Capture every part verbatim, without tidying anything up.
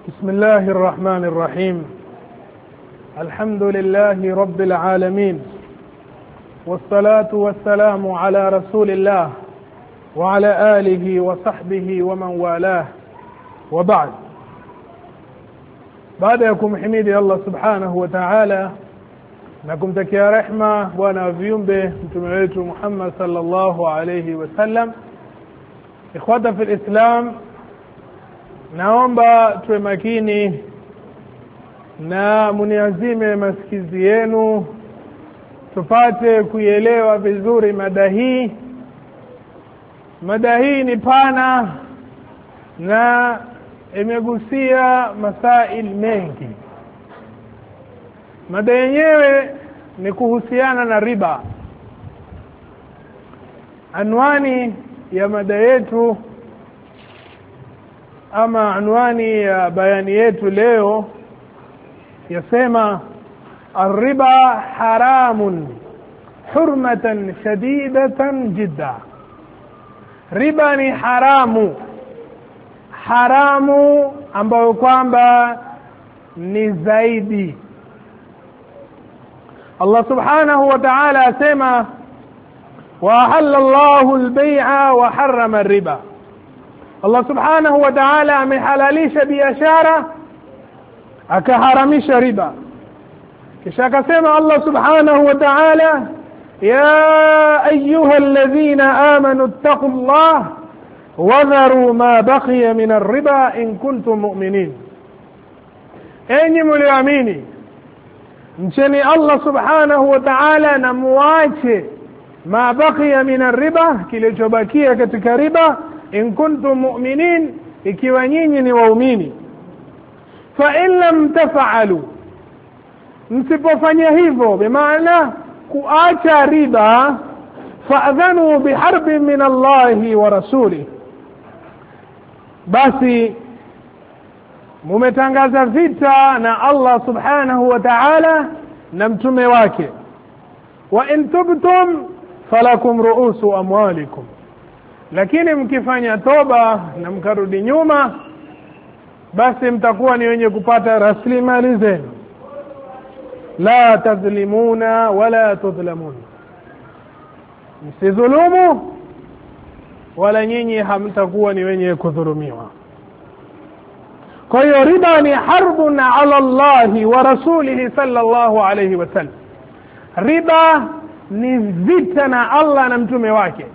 بسم الله الرحمن الرحيم. الحمد لله رب العالمين، والصلاة والسلام على رسول الله وعلى آله وصحبه ومن والاه، وبعد. بعدكم حميدي الله سبحانه وتعالى نكم تكيا رحمة ونافيون به متمعيت محمد صلى الله عليه وسلم. إخوة في الإسلام، naomba tuwe makini na muniazime masikizi yenu tupate kuielewa vizuri mada hii. Mada hii ni pana na imegusia masail mengi. Mada yenyewe ni kuhusiana na riba. Anwani ya mada yetu ama anwani ya bayani yetu leo yasema الربا حرام حرمة شديدة جدا. riba ni haramu, haramu ambayo kwamba ni zaidi. Allah subhanahu wa ta'ala asema وأحل الله البيع وحرم الربا. Allah subhanahu wa ta'ala amehalalisha biashara akaharamisha riba. Kisha akasema Allah subhanahu wa ta'ala ya ayyuhalladhina amanu ittaqullaha wadharu ma baqiya min ar-riba in kuntum mu'minin. Enyi mlioamini, mcheni Allah subhanahu wa ta'ala na muache ma baqiya min ar-riba, kilichobakia katika riba, in kuntum mu'minin, ikiwa nyinyi ni waumini. Fa in lam taf'alu, msipofanya hivyo, bimaana kuacha riba, fa'adhanu biharbin min Allahi wa rasuli, basi mumetangaza vita na Allah subhanahu wa ta'ala na mtume wake. Wa in tubtum falakum ru'usu amwalikum, lakini mkifanya toba na mkarudi nyuma, basi mtakuwa ni wenye kupata rasilimali zenu. La tadhlimuna wala tudhlamun, msidhulumu wala nyinyi hamtakuwa ni wenye kudhulumiwa. Kwa hiyo riba ni harbun ala Allahi wa rasulihi sallallahu alayhi wasallam. Riba ni vita na Allah na mtume wake.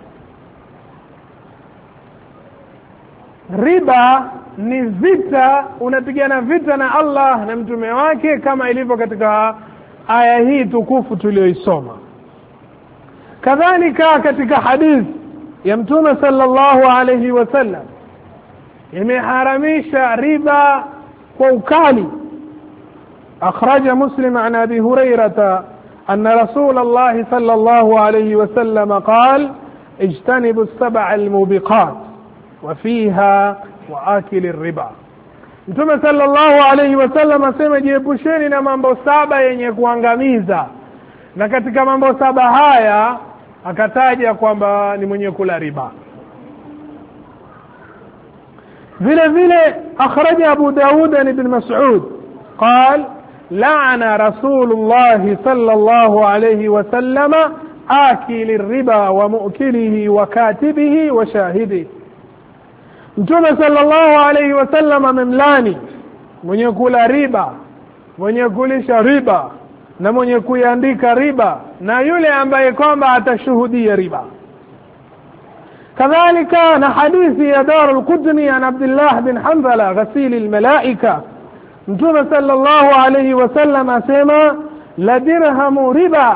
Riba ni vita, unapigana vita na Allah na mtume wake, kama ilivyo katika aya hii tukufu tuliyoisoma. Kadhalika katika hadith ya mtume sallallahu alayhi wasallam imeharamisha riba kwa ukali. akhraja Muslim an Abi Hurairah anna Rasulullah sallallahu alayhi wasallam qala ijtanibu as-sab'a al-mubiqat وفيها واكل الربا. Mtume sallallahu alayhi wasallam asema jiepusheni na mambo saba yenye kuangamiza, na katika mambo saba haya akataja kwamba ni mwenye kula riba. vile vile akhraja Abu Daud an Ibn Mas'ud قال لعن رسول الله صلى الله عليه وسلم آكل الربا ومؤكله وكاتبه وشاهده. Mtume sallallahu alayhi wasallam amemlani mwenye kula riba, mwenye kulisha riba, na mwenye kuiandika riba, na yule ambaye kwamba atashuhudia riba. kadhalika na hadithi ya Darul Qutni an Abdullah bin Hanbala ghasil almalaika, Mtume sallallahu alayhi wasallam asema la dirhamu riba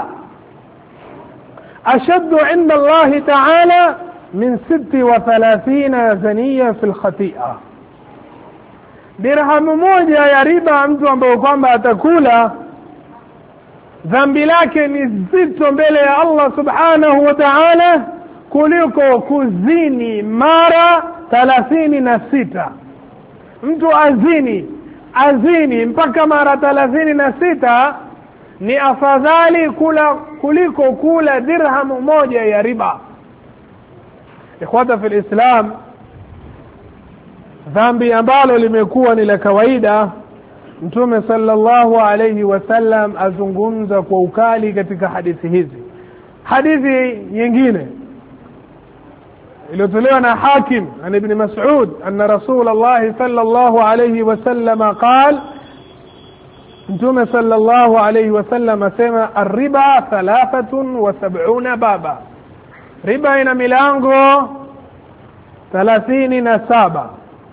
ashaddu inda Allah ta'ala min sita wa thalathina zaniya fil khati'a. Dirhamu moja ya riba mtu ambaye kwamba atakula, dhambi lake ni zito mbele ya Allah subhanahu wa ta'ala kuliko kuzini mara thalathini na sita. Mtu azini azini mpaka mara thalathini na sita ni afadhali kula kuliko kula dirhamu moja ya riba. Ikhwata fil Islam, dhambi ambalo limekuwa ni la kawaida, Mtume sallallahu alayhi wasallam azungumza kwa ukali katika hadithi hizi. Hadithi nyingine iliyotolewa na Hakim an Ibn Mas'ud anna Rasulullah sallallahu alayhi wasallam qala, Mtume sallallahu alayhi wasallam asema ar-riba thalathatun wa sab'una baba, riba ina milango thelathini na saba,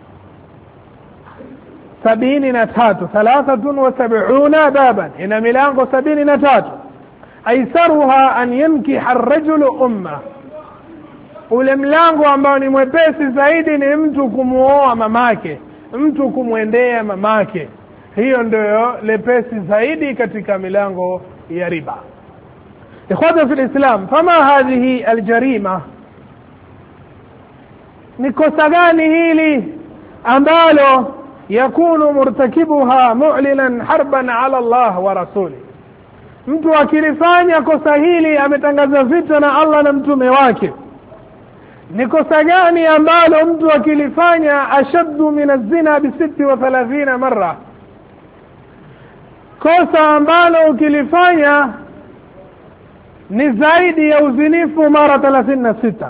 sabini na tatu. Thalathatun wa sab'una baban, ina milango sabini na tatu. Aisaruha an yankiha ar-rajulu umma, ule mlango ambao ni mwepesi zaidi ni mtu kumuoa mamake, mtu kumwendea mamake. Hiyo ndio lepesi zaidi katika milango ya riba. Ikhwata fi Islam, fama hadhihi aljarima, ni kosa gani hili ambalo yakunu murtakibuha mu'linan harban ala Allah wa rasuli? Mtu akilifanya kosa hili ametangaza vita na Allah na mtume wake. Ni kosa gani ambalo mtu akilifanya ashaddu min az-zina bi sita wa thalathina marra? Kosa ambalo ukilifanya ni zaidi ya uzinifu mara thelathini na sita.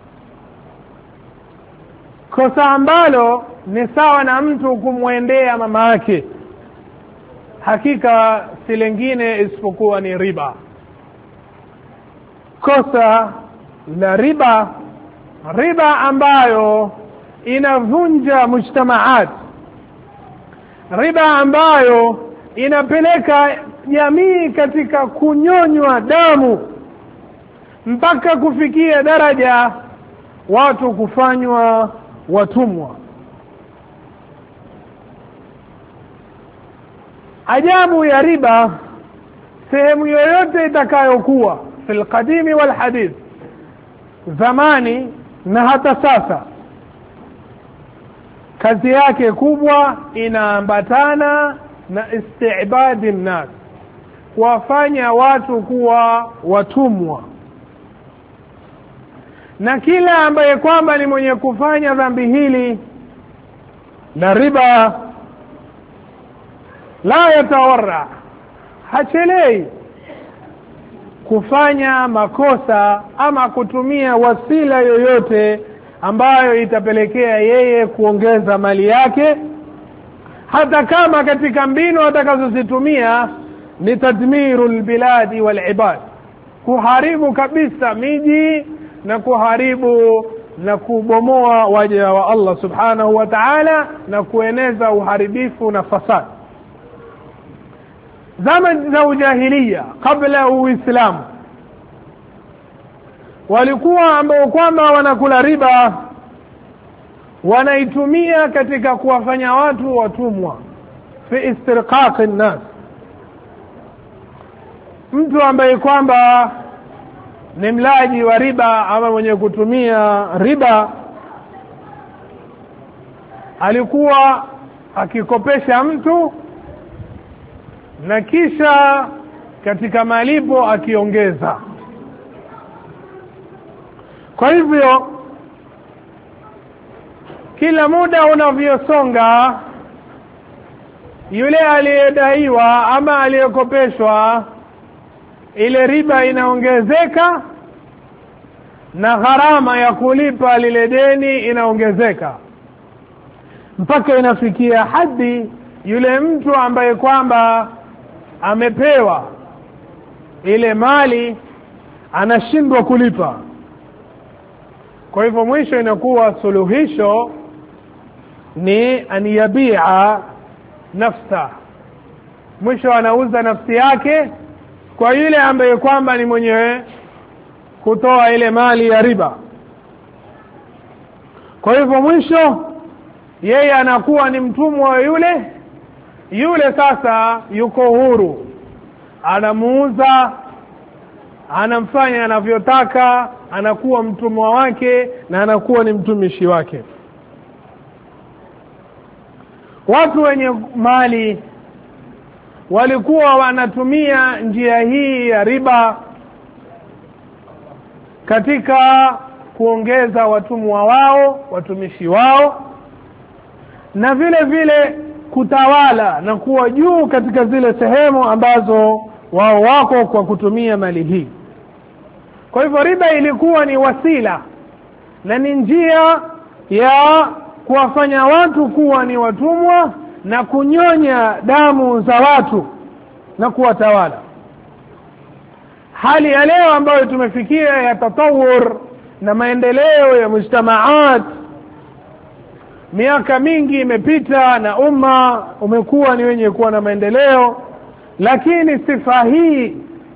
Kosa ambalo ni sawa na mtu kumwendea mama yake. Hakika si lingine isipokuwa ni riba. Kosa la riba, riba ambayo inavunja mujtamaat, riba ambayo inapeleka jamii katika kunyonywa damu mpaka kufikia daraja watu kufanywa watumwa. Ajabu ya riba, sehemu yoyote itakayokuwa fil qadimi wal hadith, zamani na hata sasa, kazi yake kubwa inaambatana na istibadi nnas, kuwafanya watu kuwa watumwa. Na kila ambaye kwamba ni mwenye kufanya dhambi hili la riba, la yatawarra, hachelei kufanya makosa ama kutumia wasila yoyote ambayo itapelekea yeye kuongeza mali yake, hata kama katika mbinu atakazozitumia ni tadmirul biladi wal ibad, kuharibu kabisa miji na kuharibu na kubomoa waja wa Allah subhanahu wa ta'ala na kueneza uharibifu na fasad. Zama za ujahiliya kabla uislamu, walikuwa ambao kwamba wanakula riba wanaitumia katika kuwafanya watu watumwa, fi istirqaq an-nas. Mtu ambaye kwamba ni mlaji wa riba ama mwenye kutumia riba alikuwa akikopesha mtu na kisha katika malipo akiongeza. Kwa hivyo kila muda unavyosonga, yule aliyedaiwa ama aliyekopeshwa, ile riba inaongezeka na gharama ya kulipa lile deni inaongezeka, mpaka inafikia hadi yule mtu ambaye kwamba amepewa ile mali anashindwa kulipa. Kwa hivyo mwisho inakuwa suluhisho ni aniyabia nafsa, mwisho anauza nafsi yake kwa yule ambaye kwamba ni mwenye kutoa ile mali ya riba. Kwa hivyo mwisho yeye anakuwa ni mtumwa wa yule yule. Sasa yuko huru, anamuuza, anamfanya anavyotaka, anakuwa mtumwa wake na anakuwa ni mtumishi wake. Watu wenye mali walikuwa wanatumia njia hii ya riba katika kuongeza watumwa wao, watumishi wao, na vile vile kutawala na kuwa juu katika zile sehemu ambazo wao wako kwa kutumia mali hii. Kwa hivyo riba ilikuwa ni wasila na ni njia ya kuwafanya watu kuwa ni watumwa na kunyonya damu za watu na kuwatawala. Hali ya leo ambayo tumefikia ya tatawur na maendeleo ya mujtamaat, miaka mingi imepita na umma umekuwa ni wenye kuwa na maendeleo, lakini sifa hii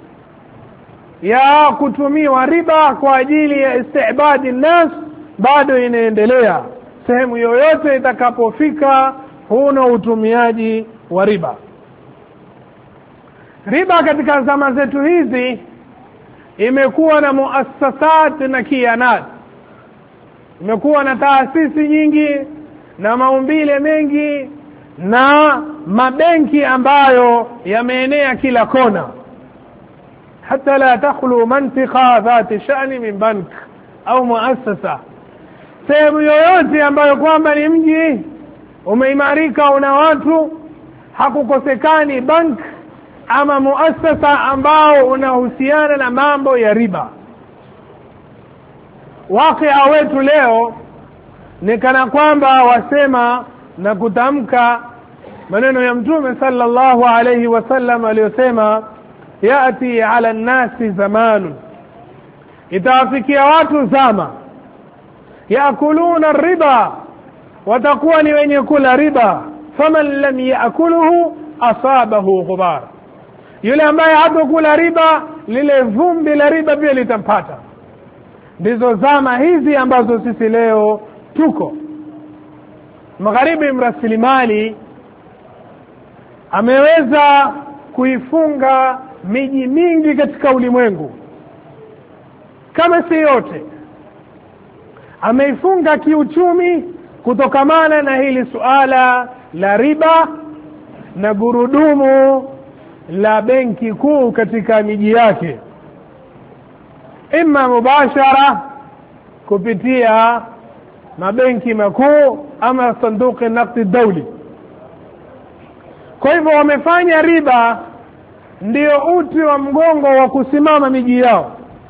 ya kutumiwa riba kwa ajili ya istibadi nas bado inaendelea. Sehemu yoyote itakapofika huno utumiaji wa riba. Riba katika zama zetu hizi imekuwa na muassasat na kianat, imekuwa na taasisi nyingi na maumbile mengi na mabenki ambayo yameenea kila kona, hata la takhlu mantiqa dhati sha'ni min bank au muassasa. Sehemu yoyote ambayo kwamba ni mji umeimarika una watu, hakukosekani bank ama muassasa ambao unahusiana na mambo ya riba. Wakia wetu leo ni kana kwamba wasema na kutamka maneno ya Mtume sallallahu alayhi wasallam aliyosema, yati ala nasi zamanu, itawafikia watu zama, yakuluna riba, watakuwa ni wenye kula riba, faman lam yaakuluhu asabahu ghubar, yule ambaye hatokula riba lile vumbi la riba pia litampata. Ndizo zama hizi ambazo sisi leo tuko. Magharibi mrasilimali ameweza kuifunga miji mingi katika ulimwengu, kama si yote ameifunga kiuchumi kutokamana na hili suala la riba na gurudumu la benki kuu katika miji yake, ima mubashara kupitia mabenki makuu ama sanduku naqdi dawli. Kwa hivyo wamefanya riba ndio uti wa mgongo wa kusimama miji yao.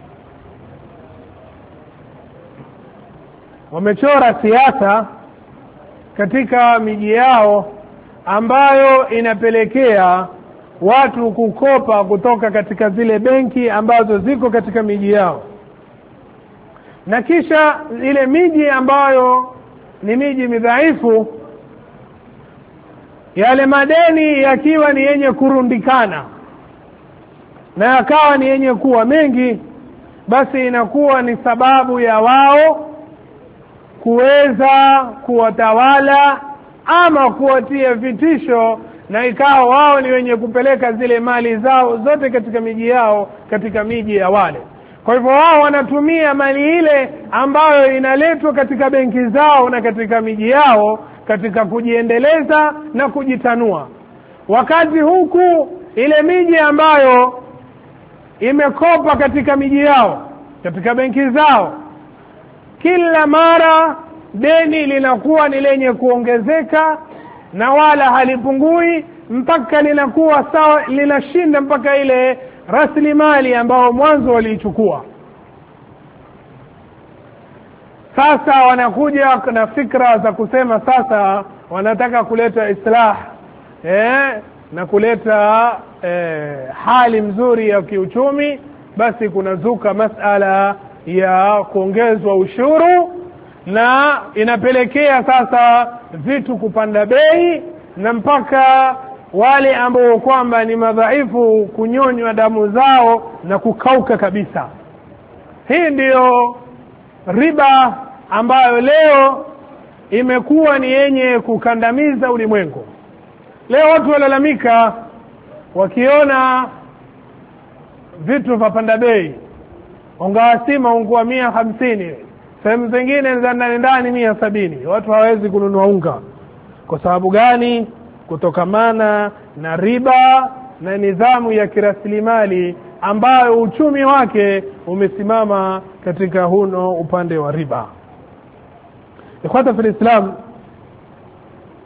Wamechora siasa katika miji yao ambayo inapelekea watu kukopa kutoka katika zile benki ambazo ziko katika miji yao, na kisha ile miji ambayo ni miji midhaifu, yale madeni yakiwa ni yenye kurundikana na yakawa ni yenye kuwa mengi, basi inakuwa ni sababu ya wao kuweza kuwatawala ama kuwatia vitisho, na ikawa wao ni wenye kupeleka zile mali zao zote katika miji yao katika miji ya wale. Kwa hivyo wao wanatumia mali ile ambayo inaletwa katika benki zao na katika miji yao katika kujiendeleza na kujitanua, wakati huku ile miji ambayo imekopa katika miji yao katika benki zao, kila mara deni linakuwa ni lenye kuongezeka na wala halipungui, mpaka linakuwa sawa, linashinda mpaka ile rasilimali ambao mwanzo waliichukua. Sasa wanakuja na fikra za kusema sasa wanataka kuleta islah eh, na kuleta eh, hali mzuri ya kiuchumi. Basi kunazuka masala ya kuongezwa ushuru, na inapelekea sasa vitu kupanda bei, na mpaka wale ambao kwamba ni madhaifu kunyonywa damu zao na kukauka kabisa. Hii ndiyo riba ambayo leo imekuwa ni yenye kukandamiza ulimwengu. Leo watu walalamika wakiona vitu vapanda bei, ungawasima ungua mia hamsini, sehemu zingine za ndani ndani mia sabini. Watu hawezi kununua unga. Kwa sababu gani? Kutokamana na riba na nidhamu ya kirasilimali ambayo uchumi wake umesimama katika huno upande wa riba. Ikhwata fil Islam,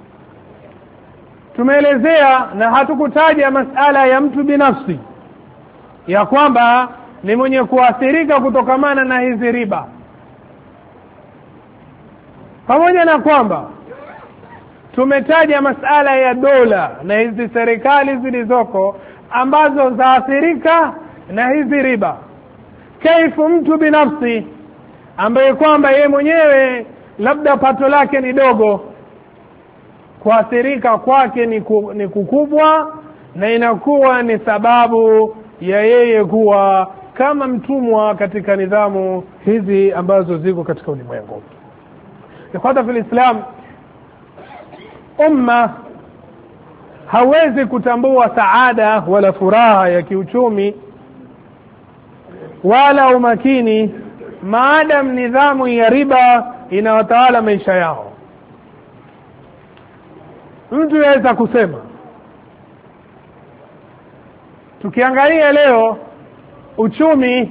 tumeelezea na hatukutaja masala ya mtu binafsi ya kwamba ni mwenye kuathirika kutokamana na hizi riba, pamoja na kwamba tumetaja masala ya dola na hizi serikali zilizoko ambazo zaathirika na hizi riba. Kaifu mtu binafsi ambaye kwamba yeye mwenyewe labda pato lake ni dogo, kuathirika kwake ni, ku, ni kukubwa, na inakuwa ni sababu ya yeye kuwa kama mtumwa katika nidhamu hizi ambazo ziko katika ulimwengu. Ikhwata fil Islam, umma hawezi kutambua saada wala furaha ya kiuchumi wala umakini maadam nidhamu ya riba inawatawala maisha yao. Mtu yaweza kusema, tukiangalia leo uchumi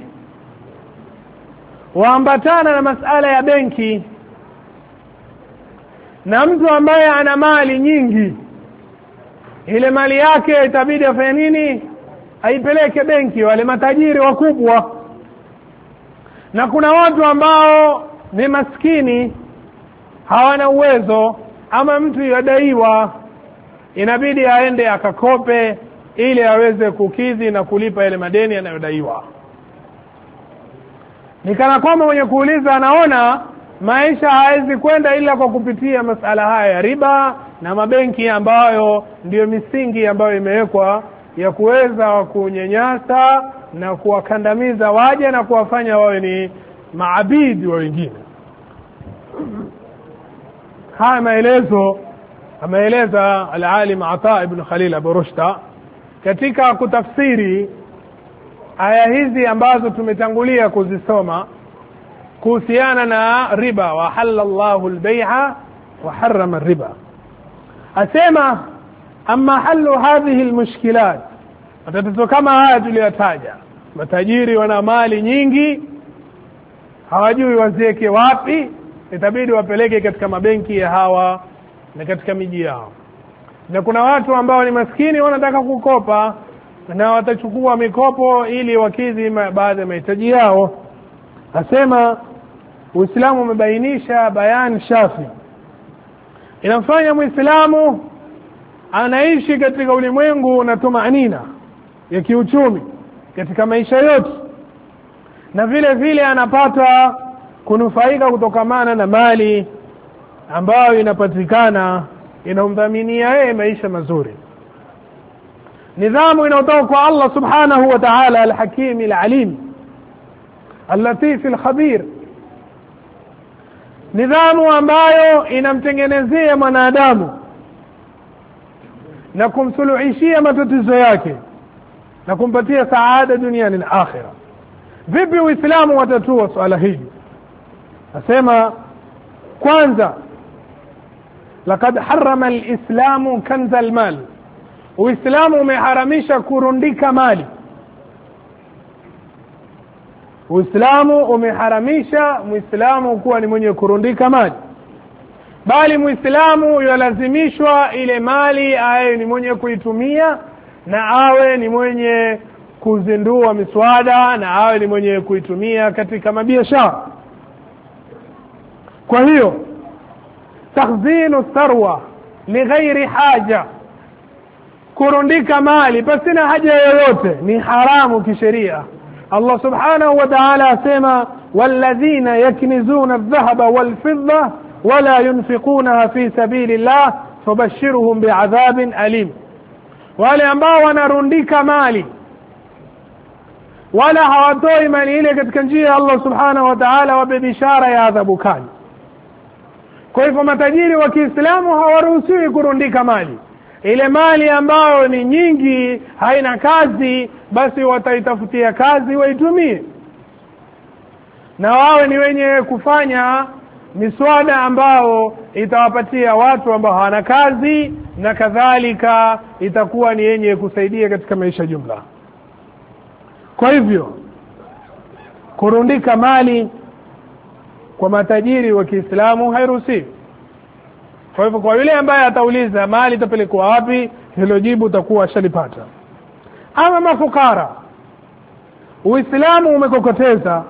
waambatana na masala ya benki, na mtu ambaye ana mali nyingi, ile mali yake itabidi afanye nini? Aipeleke benki, wale matajiri wakubwa. Na kuna watu ambao ni maskini, hawana uwezo, ama mtu yadaiwa, inabidi aende akakope ili aweze kukidhi na kulipa ile madeni yanayodaiwa. Nikana kwamba mwenye kuuliza anaona maisha hawezi kwenda ila kwa kupitia masala haya ya riba na mabenki ambayo ndiyo misingi ambayo imewekwa ya kuweza kunyanyasa na kuwakandamiza waje na kuwafanya wawe ni maabidi wa wengine. Haya maelezo ameeleza al-alim Ata ibn Khalil Abu Rushda katika kutafsiri aya hizi ambazo tumetangulia kuzisoma kuhusiana na riba, wa halallahu al-bay'a wa harrama ar-riba. Asema amma halu hadhihi al-mushkilat, matatizo kama haya tuliyotaja, matajiri wana mali nyingi, hawajui waziweke wapi, itabidi wapeleke katika mabenki ya hawa na katika miji yao. Na kuna watu ambao ni maskini wanataka kukopa, na watachukua mikopo ili wakidhi baadhi ya mahitaji yao. Asema Uislamu umebainisha bayan shafi, inafanya Muislamu anaishi katika ulimwengu na tumaanina ya kiuchumi katika maisha yote, na vile vile anapata kunufaika kutokamana na mali ambayo inapatikana inamdhaminia yeye maisha mazuri. Nidhamu inayotoka kwa Allah subhanahu wa ta'ala, al-hakim al-alim al-latif al-khabir, nidhamu ambayo inamtengenezea mwanadamu na kumsuluhishia matatizo yake na kumpatia saada duniani na akhira. Vipi Uislamu watatua swala hili? Asema kwanza, laqad harrama al-islamu kanza al-mal, Uislamu umeharamisha kurundika mali. Uislamu umeharamisha Muislamu kuwa ni mwenye kurundika mali, bali Muislamu yalazimishwa ile mali awe ni mwenye kuitumia, na awe ni mwenye kuzindua miswada, na awe ni mwenye kuitumia katika mabiashara. Kwa hiyo takhzinu tharwa li ghairi haja, kurundika mali pasina haja yoyote, ni haramu kisheria. Allah subhanahu wa ta'ala asema walladhina yaknizuna adh-dhahaba wal-fidda wala yunfiqunaha fi sabilillah fabashshirhum bi'adhabin alim, wale ambao wanarundika mali wala hawatoi mali ile katika njia ya Allah subhanahu wa ta'ala, wape bishara ya adhabu kali. Kwa hivyo matajiri wa Kiislamu hawaruhusiwi kurundika mali. Ile mali ambayo ni nyingi, haina kazi, basi wataitafutia kazi waitumie, na wawe ni wenye kufanya miswada ambao itawapatia watu ambao hawana kazi, na kadhalika itakuwa ni yenye kusaidia katika maisha jumla. Kwa hivyo kurundika mali kwa matajiri wa Kiislamu hairuhusiwi. Kwa hivyo kwa yule ambaye atauliza mali itapelekwa wapi, hilo jibu utakuwa shalipata. Ama mafukara, Uislamu umekokoteza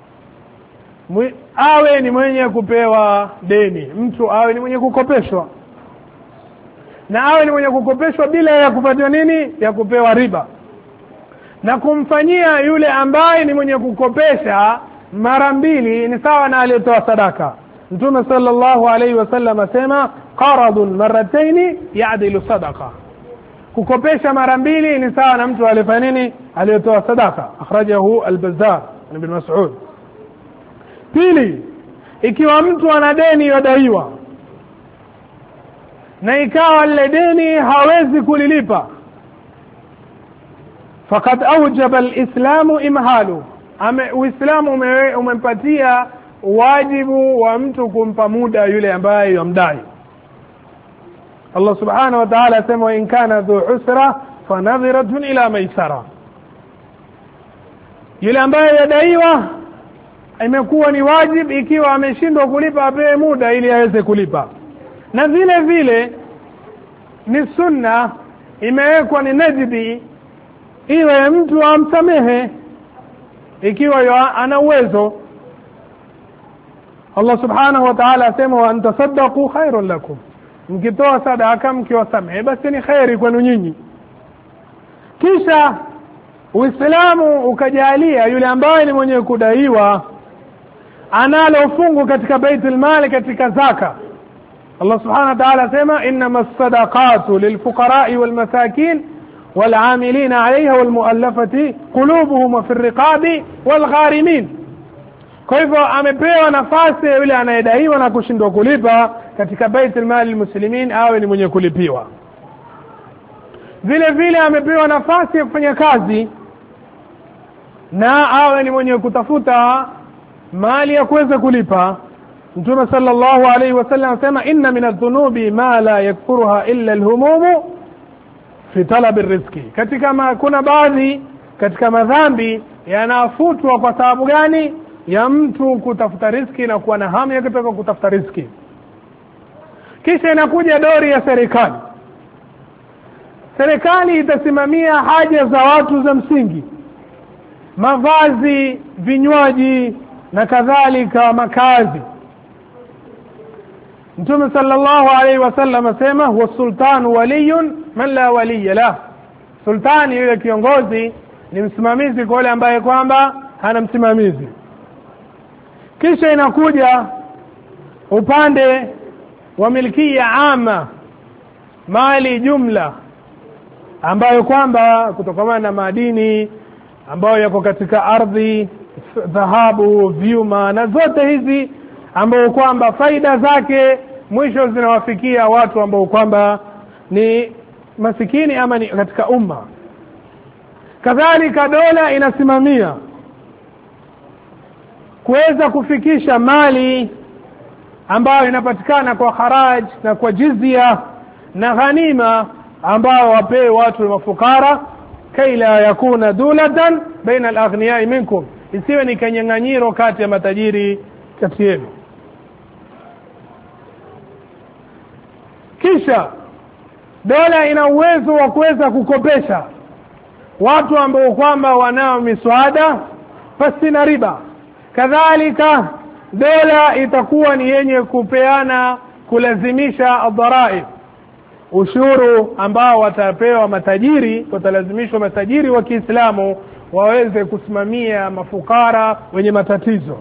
awe ni mwenye kupewa deni, mtu awe ni mwenye kukopeshwa, na awe ni mwenye kukopeshwa bila ya kupatiwa nini, ya kupewa riba, na kumfanyia yule ambaye ni mwenye kukopesha mara mbili ni sawa na aliyetoa sadaka. Mtume sallallahu alayhi wasallam asema qaradun marratayn ya'dilu sadaqa, kukopesha mara mbili ni sawa na mtu alifanya nini, aliyotoa sadaka. Akhrajahu al-Bazzar ibn Mas'ud. Pili, ikiwa mtu ana deni yadaiwa na ikawa lile deni hawezi kulilipa, faqad awjaba al-islamu imhalu, Uislamu umempatia wajibu wa mtu kumpa muda yule ambaye yamdai. Allah subhanahu wa ta'ala asema in kana dhu usra fanadhiratun ila maisara, yule ambaye yadaiwa imekuwa ni wajibu, ikiwa ameshindwa kulipa apewe muda ili aweze kulipa. Na vile vile ni sunna, imewekwa ni najdi, iwe mtu amsamehe ikiwa ana uwezo. Allah subhanahu wa ta'ala asema wa antasaddaqu khairun lakum, mkitoa sadaka mkiwasamehe basi ni khairi kwenu nyinyi. Kisha Uislamu ukajalia yule ambaye ni mwenye kudaiwa analo fungu katika baitul mali, katika zaka. Allah subhanahu wa ta'ala asema innamas sadaqatu lilfuqara'i walmasakin والعاملين عليها والمؤلفة قلوبهم وفي الرقاب والغارمين. Kwa hivyo amepewa nafasi yule anayedaiwa na kushindwa kulipa katika baitul mali muslimin awe ni mwenye kulipiwa. Vile vile amepewa nafasi ya kufanya kazi na awe ni mwenye kutafuta mali ya kuweza kulipa. Mtume sallallahu alayhi wasallam asema inna min adh-dhunubi ma la yakfuruha illa al-humum fi talab ar-rizqi, katika ma, kuna baadhi katika madhambi yanafutwa kwa sababu gani? Ya mtu kutafuta riziki na kuwa na hamu ya kutaka kutafuta riziki. Kisha inakuja dori ya serikali. Serikali itasimamia haja za watu za msingi, mavazi, vinywaji na kadhalika, makazi. Mtume sallallahu alayhi wasallam asema huwa sultanu waliyun man la waliya la, sultani yule kiongozi ni msimamizi kwa yule ambaye kwamba hana msimamizi. Kisha inakuja upande wa milkia ama, mali jumla ambayo kwamba kutokana na madini ambayo yako katika ardhi, dhahabu, vyuma na zote hizi ambayo kwamba faida zake mwisho zinawafikia watu ambao kwamba ni masikini ama ni katika umma. Kadhalika dola inasimamia kuweza kufikisha mali ambayo inapatikana kwa haraj na kwa jizya na ghanima ambao wapewe watu mafukara, kaila yakuna dulatan baina al-aghniyai minkum, isiwe ni kanyang'anyiro kati ya matajiri kati yenu. Kisha dola ina uwezo wa kuweza kukopesha watu ambao kwamba wanao miswada pasi na riba. Kadhalika dola itakuwa ni yenye kupeana, kulazimisha adharaib, ushuru ambao watapewa matajiri, watalazimishwa matajiri wa Kiislamu waweze kusimamia mafukara wenye matatizo.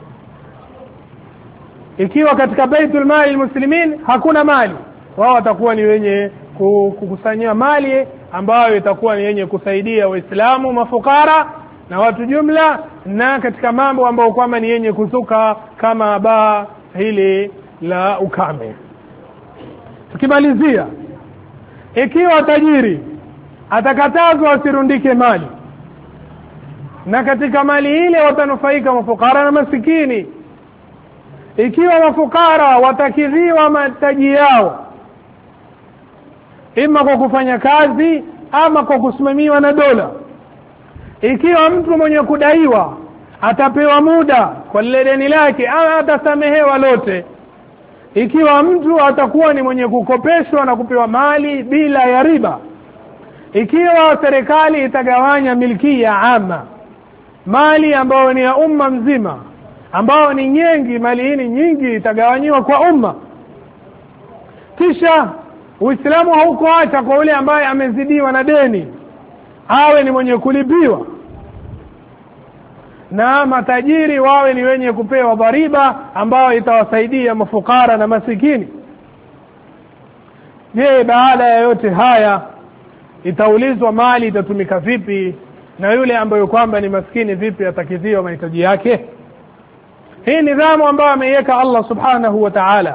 Ikiwa katika baitul mali muslimin hakuna mali, wao watakuwa ni wenye kukusanya mali ambayo itakuwa ni yenye kusaidia Waislamu, mafukara na watu jumla, na katika mambo ambayo kwamba ni yenye kuzuka kama baa hili la ukame. Tukimalizia, ikiwa tajiri atakatazwa asirundike mali, na katika mali ile watanufaika mafukara na masikini. Ikiwa mafukara watakidhiwa mataji yao ima kwa kufanya kazi ama kwa kusimamiwa na dola. Ikiwa mtu mwenye kudaiwa atapewa muda kwa lile deni lake ama atasamehewa lote, ikiwa mtu atakuwa ni mwenye kukopeshwa na kupewa mali bila ya riba, ikiwa serikali itagawanya milkia ama, mali ambayo ni ya umma mzima, ambayo ni nyingi, mali hii ni nyingi, itagawanyiwa kwa umma, kisha Uislamu haukuacha kwa yule ambaye amezidiwa na deni awe ni mwenye kulipiwa, na matajiri wawe ni wenye kupewa dhariba ambayo itawasaidia mafukara na masikini. Je, baada ya yote haya itaulizwa mali itatumika vipi, na yule ambaye kwamba ni maskini vipi atakidhiwa mahitaji yake? Hii nidhamu ambayo ameiweka Allah subhanahu wa ta'ala,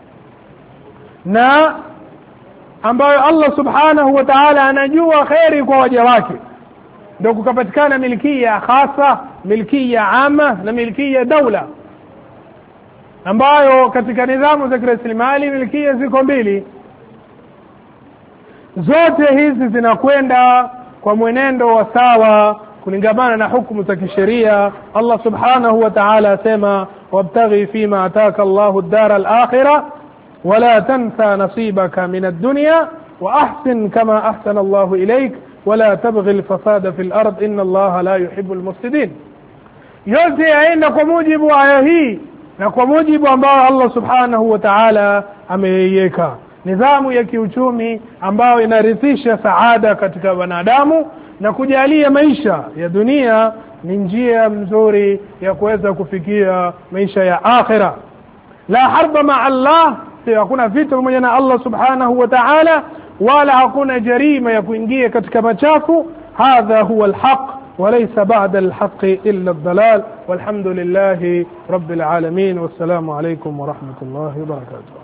na ambayo Allah subhanahu wa ta'ala anajua khairi kwa waja wake, ndio kukapatikana milkia khasa, milkia ama na milkia daula, ambayo katika nidhamu za kiraslimali milkia ziko mbili. Zote hizi zinakwenda kwa mwenendo wa sawa kulingamana na hukumu za kisheria. Allah subhanahu wa ta'ala asema wabtaghi fima ataka Allahu ad-dara al-akhirah wala tansa nasibaka min ad-dunya wa ahsin kama ahsana Allahu ilayk wala tabghi al-fasada fil ard inna Allaha la yuhibbu al-mufsidin. Yote yaenda kwa mujibu wa aya hii na kwa mujibu ambao Allah subhanahu wa ta'ala ameiweka, nidhamu ya kiuchumi ambayo inarithisha saada katika wanadamu na kujalia maisha ya dunia ni njia mzuri ya kuweza kufikia maisha ya akhira. La harba ma Allah, si hakuna vita pamoja na Allah subhanahu wa ta'ala, wala hakuna jarima ya kuingia katika machafu. Hadha huwa alhaq وليس بعد الحق إلا الضلال والحمد لله رب العالمين والسلام عليكم ورحمة الله وبركاته.